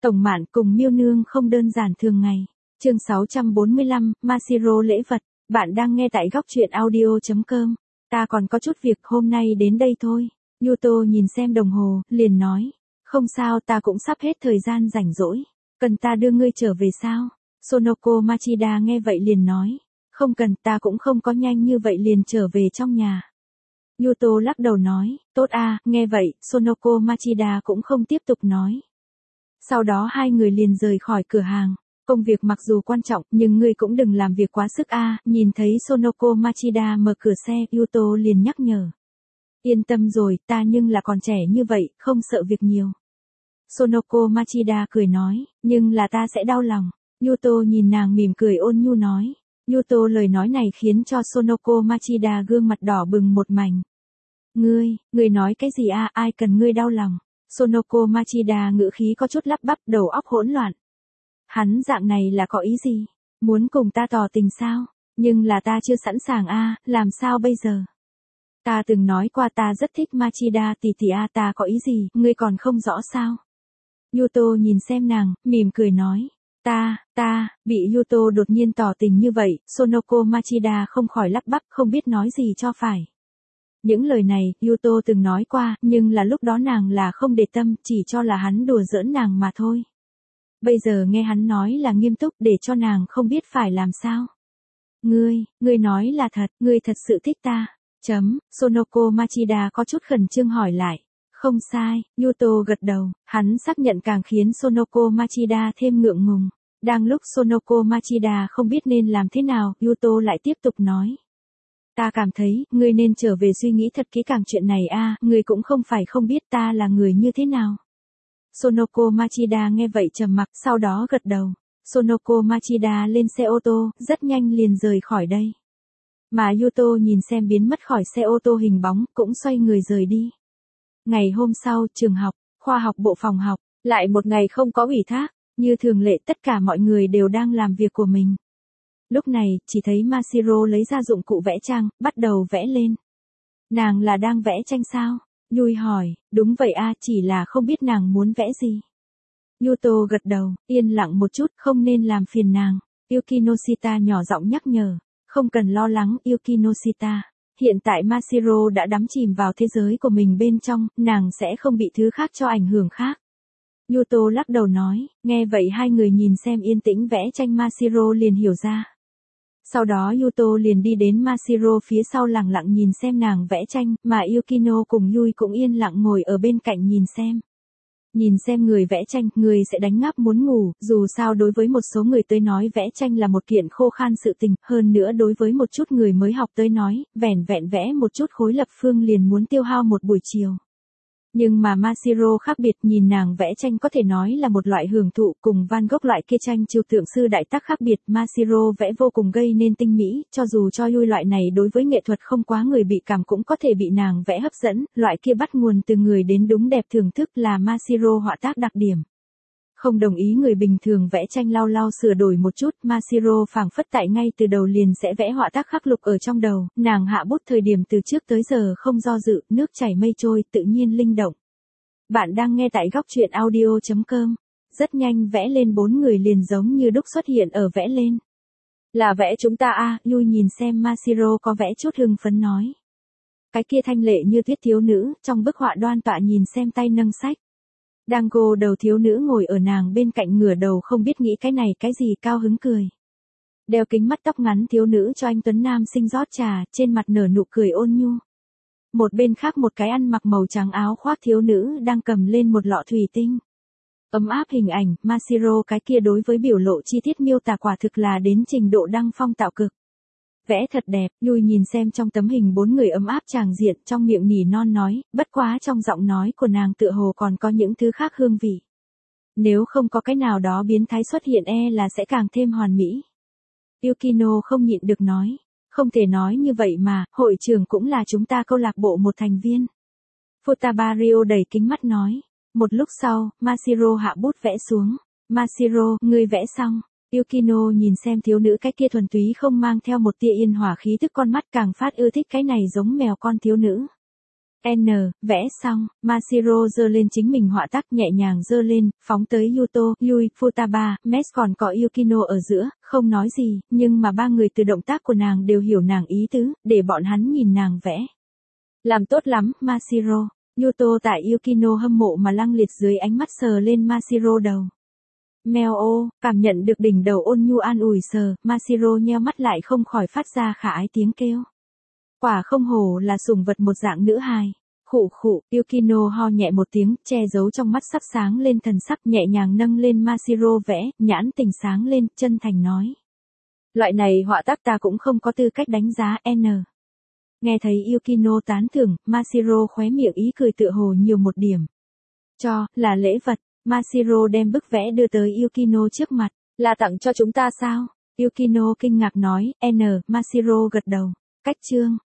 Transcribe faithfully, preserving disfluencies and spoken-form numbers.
Tổng Mạn cùng Miêu Nương không đơn giản thường ngày. Chương sáu trăm bốn mươi lăm, Mashiro lễ vật. Bạn đang nghe tại góc truyện audio chấm com. Ta còn có chút việc hôm nay đến đây thôi. Yuto nhìn xem đồng hồ, liền nói. Không sao, ta cũng sắp hết thời gian rảnh rỗi. Cần ta đưa ngươi trở về sao? Sonoko Machida nghe vậy liền nói. Không cần, ta cũng không có nhanh như vậy liền trở về trong nhà. Yuto lắc đầu nói, tốt a, nghe vậy, Sonoko Machida cũng không tiếp tục nói. Sau đó hai người liền rời khỏi cửa hàng. Công việc mặc dù quan trọng, nhưng ngươi cũng đừng làm việc quá sức a. Nhìn thấy Sonoko Machida mở cửa xe, Yuto liền nhắc nhở. Yên tâm rồi, ta nhưng là còn trẻ như vậy, không sợ việc nhiều. Sonoko Machida cười nói, nhưng là ta sẽ đau lòng. Yuto nhìn nàng mỉm cười ôn nhu nói. Yuto lời nói này khiến cho Sonoko Machida gương mặt đỏ bừng một mảnh. Ngươi, ngươi nói cái gì a, ai cần ngươi đau lòng? Sonoko Machida ngữ khí có chút lắp bắp, đầu óc hỗn loạn. Hắn dạng này là có ý gì? Muốn cùng ta tỏ tình sao? Nhưng là ta chưa sẵn sàng a, làm sao bây giờ? Ta từng nói qua ta rất thích Machida tỷ tỷ a, ta có ý gì, ngươi còn không rõ sao? Yuto nhìn xem nàng, mỉm cười nói. Ta, ta, bị Yuto đột nhiên tỏ tình như vậy, Sonoko Machida không khỏi lắp bắp, không biết nói gì cho phải. Những lời này, Yuto từng nói qua, nhưng là lúc đó nàng là không để tâm, chỉ cho là hắn đùa giỡn nàng mà thôi. Bây giờ nghe hắn nói là nghiêm túc để cho nàng không biết phải làm sao. Ngươi, ngươi nói là thật, ngươi thật sự thích ta. Chấm, Sonoko Machida có chút khẩn trương hỏi lại. Không sai, Yuto gật đầu, hắn xác nhận càng khiến Sonoko Machida thêm ngượng ngùng. Đang lúc Sonoko Machida không biết nên làm thế nào, Yuto lại tiếp tục nói. Ta cảm thấy, ngươi nên trở về suy nghĩ thật kỹ càng chuyện này a, ngươi cũng không phải không biết ta là người như thế nào. Sonoko Machida nghe vậy trầm mặc, sau đó gật đầu. Sonoko Machida lên xe ô tô, rất nhanh liền rời khỏi đây. Mà Yuto nhìn xem biến mất khỏi xe ô tô hình bóng, cũng xoay người rời đi. Ngày hôm sau, trường học, khoa học bộ phòng học, lại một ngày không có ủy thác, như thường lệ tất cả mọi người đều đang làm việc của mình. Lúc này, chỉ thấy Mashiro lấy ra dụng cụ vẽ tranh, bắt đầu vẽ lên. Nàng là đang vẽ tranh sao? Yui hỏi, đúng vậy a, chỉ là không biết nàng muốn vẽ gì. Yuto gật đầu, yên lặng một chút, không nên làm phiền nàng. Yukinoshita nhỏ giọng nhắc nhở, không cần lo lắng Yukinoshita. Hiện tại Mashiro đã đắm chìm vào thế giới của mình bên trong, nàng sẽ không bị thứ khác cho ảnh hưởng khác. Yuto lắc đầu nói, nghe vậy hai người nhìn xem yên tĩnh vẽ tranh Mashiro liền hiểu ra. Sau đó Yuto liền đi đến Mashiro phía sau lặng lặng nhìn xem nàng vẽ tranh, mà Yukino cùng Yui cũng yên lặng ngồi ở bên cạnh nhìn xem. Nhìn xem người vẽ tranh, người sẽ đánh ngáp muốn ngủ, dù sao đối với một số người tới nói vẽ tranh là một kiện khô khan sự tình, hơn nữa đối với một chút người mới học tới nói, vẻn vẹn vẽ một chút khối lập phương liền muốn tiêu hao một buổi chiều. Nhưng mà Mashiro khác biệt, nhìn nàng vẽ tranh có thể nói là một loại hưởng thụ, cùng Van Gogh loại kia tranh trừu tượng sư đại tác khác biệt, Mashiro vẽ vô cùng gây nên tinh mỹ, cho dù cho Yui loại này đối với nghệ thuật không quá người bị cảm cũng có thể bị nàng vẽ hấp dẫn, loại kia bắt nguồn từ người đến đúng đẹp thưởng thức là Mashiro họa tác đặc điểm. Không đồng ý người bình thường vẽ tranh lau lau sửa đổi một chút, Mashiro phảng phất tại ngay từ đầu liền sẽ vẽ họa tác khắc lục ở trong đầu, nàng hạ bút thời điểm từ trước tới giờ không do dự, nước chảy mây trôi, tự nhiên linh động. Bạn đang nghe tại góc truyện audio chấm com. Rất nhanh vẽ lên bốn người liền giống như đúc xuất hiện ở vẽ lên. Là vẽ chúng ta a, Yui nhìn xem Mashiro có vẽ chút hưng phấn nói. Cái kia thanh lệ như tuyết thiếu nữ, trong bức họa đoan tọa nhìn xem tay nâng sách. Dango đầu thiếu nữ ngồi ở nàng bên cạnh ngửa đầu không biết nghĩ cái này cái gì cao hứng cười. Đeo kính mắt tóc ngắn thiếu nữ cho anh Tuấn Nam sinh rót trà, trên mặt nở nụ cười ôn nhu. Một bên khác một cái ăn mặc màu trắng áo khoác thiếu nữ đang cầm lên một lọ thủy tinh. Ấm áp hình ảnh, Mashiro cái kia đối với biểu lộ chi tiết miêu tả quả thực là đến trình độ đăng phong tạo cực. Vẽ thật đẹp, Yui nhìn xem trong tấm hình bốn người ấm áp tràng diện, trong miệng nỉ non nói, bất quá trong giọng nói của nàng tựa hồ còn có những thứ khác hương vị. Nếu không có cái nào đó biến thái xuất hiện e là sẽ càng thêm hoàn mỹ. Yukino không nhịn được nói, không thể nói như vậy mà, hội trưởng cũng là chúng ta câu lạc bộ một thành viên. Futabario đầy kính mắt nói, một lúc sau, Mashiro hạ bút vẽ xuống, Mashiro, ngươi vẽ xong. Yukino nhìn xem thiếu nữ cái kia thuần túy không mang theo một tia yên hỏa khí thức con mắt càng phát ưa thích cái này giống mèo con thiếu nữ. N, vẽ xong, Mashiro giơ lên chính mình họa tác nhẹ nhàng giơ lên, phóng tới Yuto, Yui, Futaba, Mes còn có Yukino ở giữa, không nói gì, nhưng mà ba người từ động tác của nàng đều hiểu nàng ý tứ, để bọn hắn nhìn nàng vẽ. Làm tốt lắm, Mashiro. Yuto tại Yukino hâm mộ mà lăng liệt dưới ánh mắt sờ lên Mashiro đầu. Mèo ô, cảm nhận được đỉnh đầu ôn nhu an ủi sờ, Mashiro nheo mắt lại không khỏi phát ra khả ái tiếng kêu. Quả không hổ là sủng vật một dạng nữ hài. Khụ khụ, Yukino ho nhẹ một tiếng, che giấu trong mắt sắc sáng lên thần sắc nhẹ nhàng nâng lên Mashiro vẽ, nhãn tình sáng lên, chân thành nói. Loại này họa tác ta cũng không có tư cách đánh giá N. Nghe thấy Yukino tán thưởng, Mashiro khóe miệng ý cười tựa hồ nhiều một điểm. Cho, là lễ vật, Mashiro đem bức vẽ đưa tới Yukino trước mặt, là tặng cho chúng ta sao? Yukino kinh ngạc nói, N, Mashiro gật đầu. Cách chương.